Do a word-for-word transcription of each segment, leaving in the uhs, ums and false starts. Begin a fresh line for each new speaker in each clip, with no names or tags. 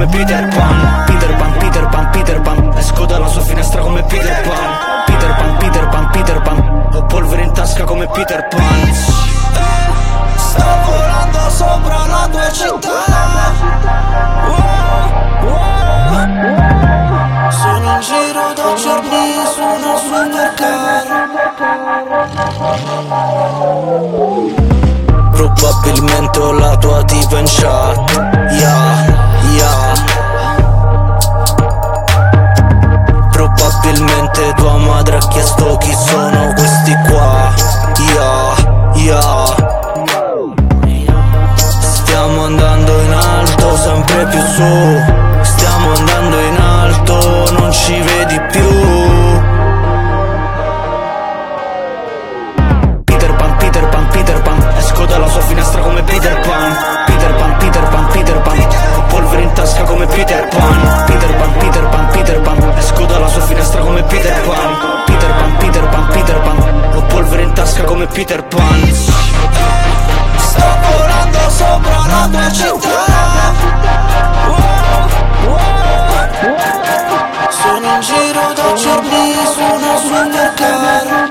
come Peter Pan. Peter Pan, Peter Pan, Peter Pan, esco dalla sua finestra come Peter Pan. Peter Pan, Peter Pan, Peter Pan, ho polvere in tasca come Peter Pan.
Sto volando sopra la tua città. Sono in giro da giorni su una supercar.
Probabilmente ho la tua tipa in chat. Yeah, yeah. Probabilmente tua madre ha chiesto chi sono questi qua. Yeah, yeah. Stiamo andando in alto, sempre più su. Stiamo andando in alto, non ci vedi più. Peter Pan, Peter Pan, Peter Pan, esco dalla sua finestra come Peter Pan. Peter Pan, Peter Pan, Peter Pan, ho polvere in tasca come Peter Pan. Peter Pan, Peter Pan, Peter Pan, esco dalla sua finestra come Peter Pan. Peter Pan, Peter Pan, Peter Pan, ho polvere in tasca come Peter Pan.
Sto volando sopra la tua città. Sono in giro da giorni su una supercar.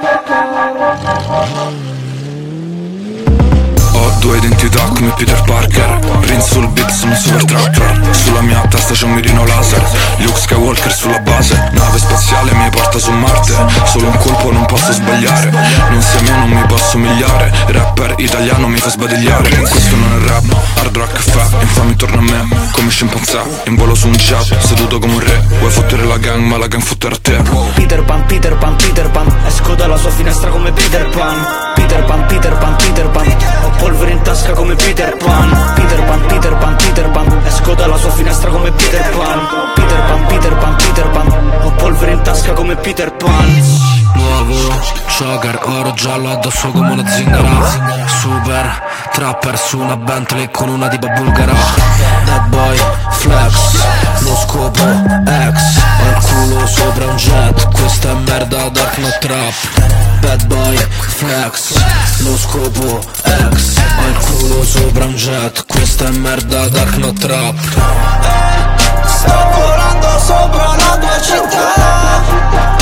Ho due identità come Peter Parker. Prince sul beat, sono un super trapper. Sulla mia testa c'è un mirino laser. Luke Skywalker sulla base. Nave spaziale mi porta su Marte. Solo un colpo non posso sbagliare. Non sei me, non mi posso somigliare. Rapper italiano mi fa sbadigliare. Questo non è rap, hard rock fa. Infame intorno a me, come scimpanzé. In volo su un jet, seduto come un re. Vuoi fottere la gang, ma la gang fottere a te.
Peter Pan, Peter Pan, Peter Pan, esco dalla sua finestra come Peter Pan. Peter Pan, Peter Pan, Peter Pan, ho polvere in tasca come Peter Pan. Peter Pan, Peter Pan, Peter Pan, esco dalla sua finestra come Peter Pan. Peter Pan, Peter Pan, Peter Pan, ho polvere in tasca come Peter Pan.
Nuovo jogger, oro giallo addosso come una zingara. Super trapper su una Bentley con una diva bulgara. Bad boy, flex, lo scopo, ex. Ho il culo sopra un jet, questa è merda dark not trap. Bad boy, flex, lo scopo, ex. Ho il culo sopra un jet, questa è merda dark not trap.
Sto volando sopra la tua città.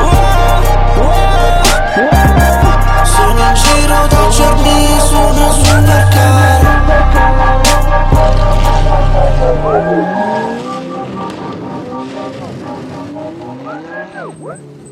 Sono in giro da giorni su una supercar.